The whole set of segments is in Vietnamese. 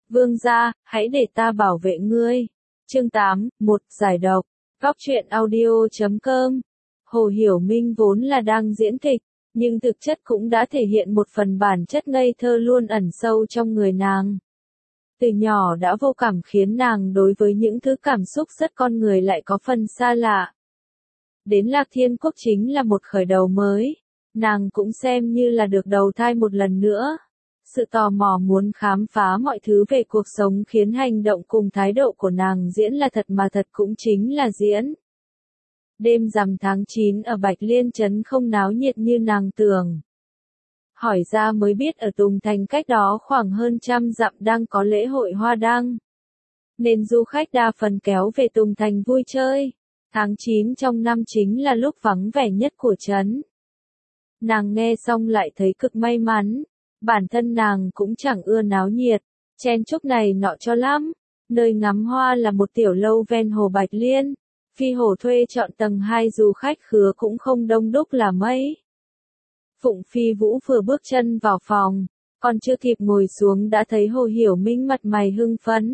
Vương gia, hãy để ta bảo vệ ngươi. Chương 8, một giải độc. Góc truyện audio.com. Hồ Hiểu Minh vốn là đang diễn kịch, nhưng thực chất cũng đã thể hiện một phần bản chất ngây thơ luôn ẩn sâu trong người nàng. Từ nhỏ đã vô cảm khiến nàng đối với những thứ cảm xúc rất con người lại có phần xa lạ. Đến Lạc Thiên Quốc chính là một khởi đầu mới, nàng cũng xem như là được đầu thai một lần nữa. Sự tò mò muốn khám phá mọi thứ về cuộc sống khiến hành động cùng thái độ của nàng diễn là thật mà thật cũng chính là diễn. Đêm rằm tháng 9 ở Bạch Liên Trấn không náo nhiệt như nàng tưởng. Hỏi ra mới biết ở Tùng Thành cách đó khoảng hơn 100 dặm đang có lễ hội hoa đăng. Nên du khách đa phần kéo về Tùng Thành vui chơi. Tháng 9 trong năm chính là lúc vắng vẻ nhất của trấn. Nàng nghe xong lại thấy cực may mắn. Bản thân nàng cũng chẳng ưa náo nhiệt, chen chúc này nọ cho lắm. Nơi ngắm hoa là một tiểu lâu ven hồ Bạch Liên. Phi Hổ thuê chọn tầng 2 dù khách khứa cũng không đông đúc là mấy. Phụng Phi Vũ vừa bước chân vào phòng, còn chưa kịp ngồi xuống đã thấy Hồ Hiểu Minh mặt mày hưng phấn.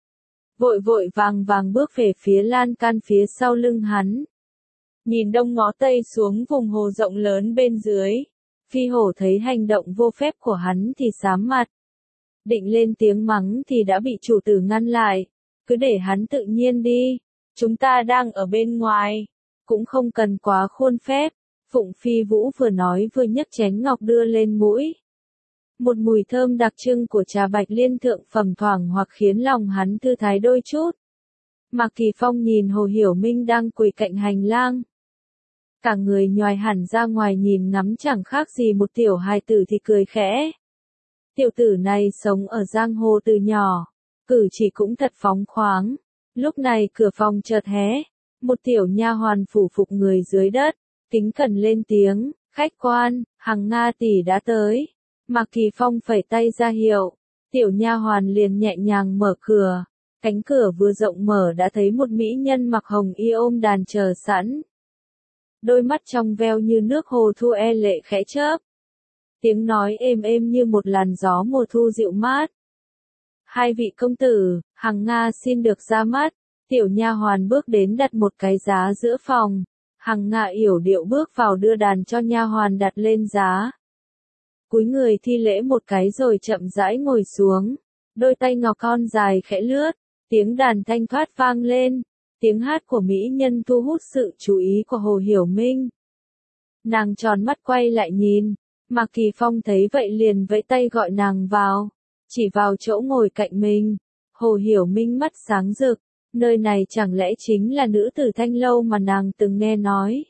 Vội vội vàng vàng bước về phía lan can phía sau lưng hắn. Nhìn đông ngó tây xuống vùng hồ rộng lớn bên dưới. Phi Hổ thấy hành động vô phép của hắn thì xám mặt. Định lên tiếng mắng thì đã bị chủ tử ngăn lại. Cứ để hắn tự nhiên đi. Chúng ta đang ở bên ngoài. Cũng không cần quá khuôn phép. Phụng Phi Vũ vừa nói vừa nhấc chén ngọc đưa lên mũi. Một mùi thơm đặc trưng của trà Bạch Liên thượng phẩm thoảng hoặc khiến lòng hắn thư thái đôi chút. Mạc Kỳ Phong nhìn Hồ Hiểu Minh đang quỳ cạnh hành lang. Cả người nhoài hẳn ra ngoài nhìn ngắm chẳng khác gì một tiểu hài tử thì cười khẽ. Tiểu tử này sống ở giang hồ từ nhỏ, cử chỉ cũng thật phóng khoáng. Lúc này cửa phòng chợt hé, một tiểu nha hoàn phủ phục người dưới đất, kính cẩn lên tiếng, khách quan, Hằng Nga tỷ đã tới. Mạc Kỳ Phong phẩy tay ra hiệu, tiểu nha hoàn liền nhẹ nhàng mở cửa. Cánh cửa vừa rộng mở đã thấy một mỹ nhân mặc hồng y ôm đàn chờ sẵn. Đôi mắt trong veo như nước hồ thu e lệ khẽ chớp. Tiếng nói êm êm như một làn gió mùa thu dịu mát. Hai vị công tử, Hằng Nga xin được ra mắt. Tiểu nha hoàn bước đến đặt một cái giá giữa phòng. Hằng Nga yểu điệu bước vào đưa đàn cho nha hoàn đặt lên giá. Cúi người thi lễ một cái rồi chậm rãi ngồi xuống. Đôi tay ngọc con dài khẽ lướt. Tiếng đàn thanh thoát vang lên. Tiếng hát của mỹ nhân thu hút sự chú ý của Hồ Hiểu Minh. Nàng tròn mắt quay lại nhìn. Mạc Kỳ Phong thấy vậy liền vẫy tay gọi nàng vào. Chỉ vào chỗ ngồi cạnh mình. Hồ Hiểu Minh mắt sáng rực. Nơi này chẳng lẽ chính là nữ tử Thanh Lâu mà nàng từng nghe nói.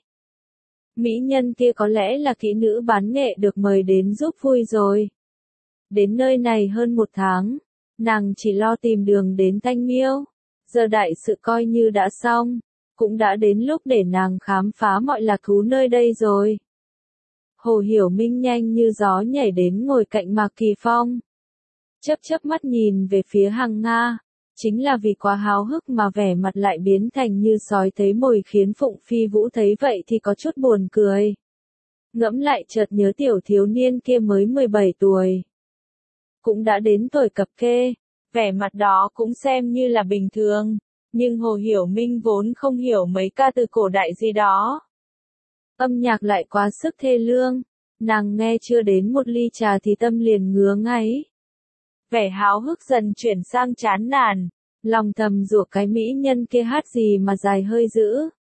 Mỹ nhân kia có lẽ là kỹ nữ bán nghệ được mời đến giúp vui rồi. Đến nơi này hơn 1 tháng. Nàng chỉ lo tìm đường đến Thanh Miêu. Giờ đại sự coi như đã xong. Cũng đã đến lúc để nàng khám phá mọi lạc thú nơi đây rồi. Hồ Hiểu Minh nhanh như gió nhảy đến ngồi cạnh Mạc Kỳ Phong. Chớp mắt nhìn về phía Hằng Nga. Chính là vì quá háo hức mà vẻ mặt lại biến thành như sói thấy mồi khiến Phụng Phi Vũ thấy vậy thì có chút buồn cười. Ngẫm lại chợt nhớ tiểu thiếu niên kia mới 17 tuổi. Cũng đã đến tuổi cập kê. Vẻ mặt đó cũng xem như là bình thường. Nhưng Hồ Hiểu Minh vốn không hiểu mấy ca từ cổ đại gì đó. Âm nhạc lại quá sức thê lương. Nàng nghe chưa đến một ly trà thì tâm liền ngứa ngáy. Vẻ háo hức dần chuyển sang chán nản. Lòng thầm rủa cái mỹ nhân kia hát gì mà dài hơi dữ.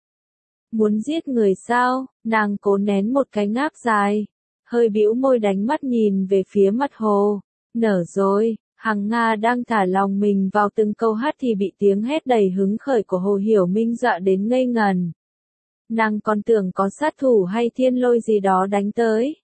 Muốn giết người sao? Nàng cố nén một cái ngáp dài. Hơi bĩu môi đánh mắt nhìn về phía mặt hồ. Nở rồi. Hằng Nga đang thả lòng mình vào từng câu hát thì bị tiếng hét đầy hứng khởi của Hồ Hiểu Minh dọa đến ngây ngần. Nàng còn tưởng có sát thủ hay thiên lôi gì đó đánh tới.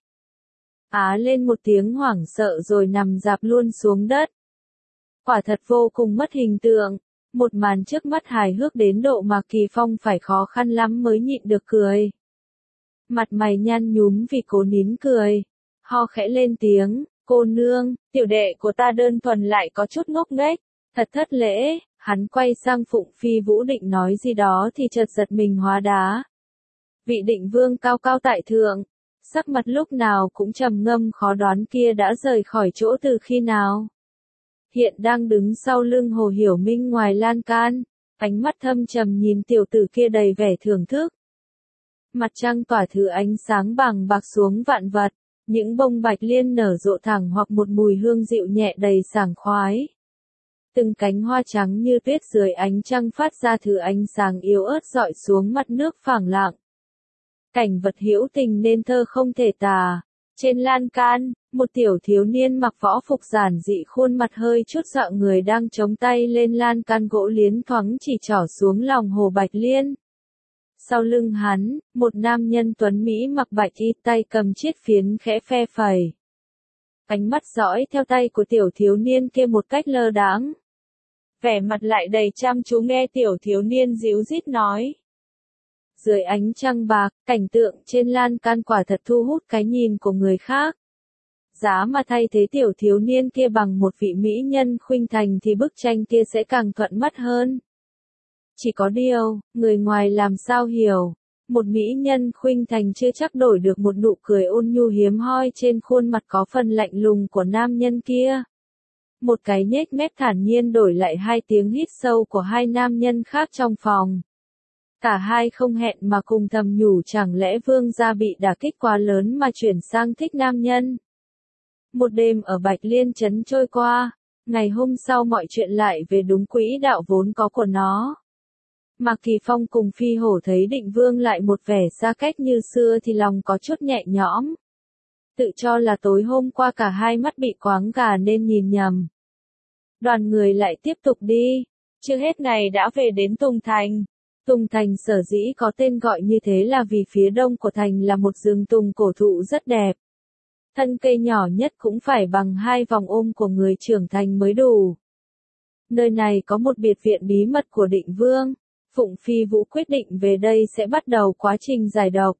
Á lên một tiếng hoảng sợ rồi nằm rạp luôn xuống đất. Quả thật vô cùng mất hình tượng. Một màn trước mắt hài hước đến độ mà Kỳ Phong phải khó khăn lắm mới nhịn được cười. Mặt mày nhăn nhúm vì cố nín cười. Ho khẽ lên tiếng. Cô nương, tiểu đệ của ta đơn thuần lại có chút ngốc nghếch, thật thất lễ. Hắn quay sang Phụng Phi Vũ định nói gì đó thì chợt giật mình hóa đá. Vị định vương cao cao tại thượng, sắc mặt lúc nào cũng trầm ngâm khó đoán kia đã rời khỏi chỗ từ khi nào. hiện đang đứng sau lưng Hồ Hiểu Minh ngoài lan can, ánh mắt thâm trầm nhìn tiểu tử kia đầy vẻ thưởng thức. Mặt trăng tỏa thứ ánh sáng bằng bạc xuống vạn vật, những bông bạch liên nở rộ thẳng hoặc một mùi hương dịu nhẹ đầy sảng khoái. Từng cánh hoa trắng như tuyết dưới ánh trăng phát ra thứ ánh sáng yếu ớt rọi xuống mặt nước phẳng lặng. Cảnh vật hữu tình nên thơ không thể tả. Trên lan can, một tiểu thiếu niên mặc võ phục giản dị khuôn mặt hơi chút dọa người đang chống tay lên lan can gỗ liến thoáng chỉ trỏ xuống lòng hồ bạch liên. Sau lưng hắn, một nam nhân tuấn Mỹ mặc bạch y tay cầm chiếc phiến khẽ phe phẩy. Ánh mắt dõi theo tay của tiểu thiếu niên kia một cách lơ đãng. Vẻ mặt lại đầy chăm chú nghe tiểu thiếu niên díu dít nói. Dưới ánh trăng bạc, cảnh tượng trên lan can quả thật thu hút cái nhìn của người khác. Giá mà thay thế tiểu thiếu niên kia bằng một vị mỹ nhân khuynh thành thì bức tranh kia sẽ càng thuận mắt hơn. Chỉ có điều, người ngoài làm sao hiểu, một mỹ nhân khuynh thành chưa chắc đổi được một nụ cười ôn nhu hiếm hoi trên khuôn mặt có phần lạnh lùng của nam nhân kia. Một cái nhếch mép thản nhiên đổi lại hai tiếng hít sâu của hai nam nhân khác trong phòng. Cả hai không hẹn mà cùng thầm nhủ chẳng lẽ vương gia bị đả kích quá lớn mà chuyển sang thích nam nhân. Một đêm ở Bạch Liên Trấn trôi qua, ngày hôm sau mọi chuyện lại về đúng quỹ đạo vốn có của nó. Mạc Kỳ Phong cùng Phi Hổ thấy Định Vương lại một vẻ xa cách như xưa thì lòng có chút nhẹ nhõm. Tự cho là tối hôm qua cả hai mắt bị quáng gà nên nhìn nhầm. Đoàn người lại tiếp tục đi, chưa hết ngày đã về đến Tùng Thành. Tùng Thành sở dĩ có tên gọi như thế là vì phía đông của thành là một rừng tùng cổ thụ rất đẹp. Thân cây nhỏ nhất cũng phải bằng 2 vòng ôm của người trưởng thành mới đủ. Nơi này có một biệt viện bí mật của Định Vương. Phụng Phi Vũ quyết định về đây sẽ bắt đầu quá trình giải độc.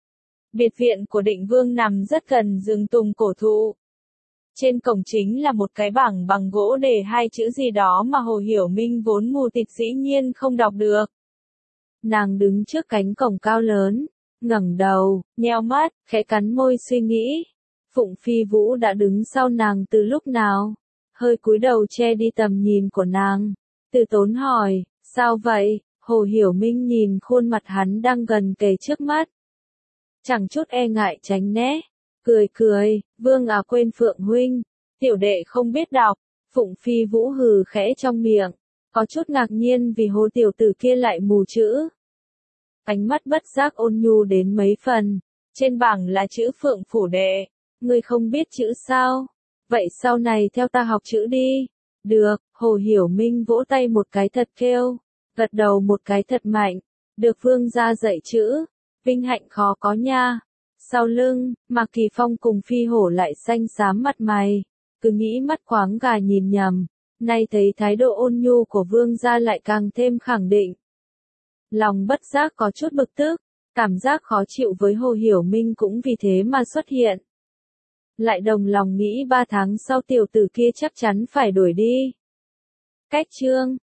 Biệt viện của Định Vương nằm rất gần rừng tùng cổ thụ. Trên cổng chính là một cái bảng bằng gỗ để 2 chữ gì đó mà Hồ Hiểu Minh vốn mù tịt dĩ nhiên không đọc được. Nàng đứng trước cánh cổng cao lớn, ngẩng đầu, nheo mắt, khẽ cắn môi suy nghĩ. Phụng Phi Vũ đã đứng sau nàng từ lúc nào? Hơi cúi đầu che đi tầm nhìn của nàng. Từ Tốn hỏi, sao vậy? Hồ Hiểu Minh nhìn khuôn mặt hắn đang gần kề trước mắt. Chẳng chút e ngại tránh né. Cười cười, Vương à quên Phượng huynh. Tiểu đệ không biết đọc. Phụng Phi Vũ hừ khẽ trong miệng. Có chút ngạc nhiên vì hồ tiểu tử kia lại mù chữ. Ánh mắt bất giác ôn nhu đến mấy phần. Trên bảng là chữ Phượng phủ đệ. Ngươi không biết chữ sao? Vậy sau này theo ta học chữ đi. Được, Hồ Hiểu Minh vỗ tay một cái thật kêu. Gật đầu một cái thật mạnh. Được Vương gia dạy chữ. Vinh hạnh khó có nha. Sau lưng, Mạc Kỳ Phong cùng Phi Hổ lại xanh xám mặt mày. Cứ nghĩ mắt khoáng gà nhìn nhầm. Nay thấy thái độ ôn nhu của Vương gia lại càng thêm khẳng định. Lòng bất giác có chút bực tức. Cảm giác khó chịu với Hồ Hiểu Minh cũng vì thế mà xuất hiện. Lại đồng lòng nghĩ 3 tháng sau tiểu tử kia chắc chắn phải đuổi đi. Cách chương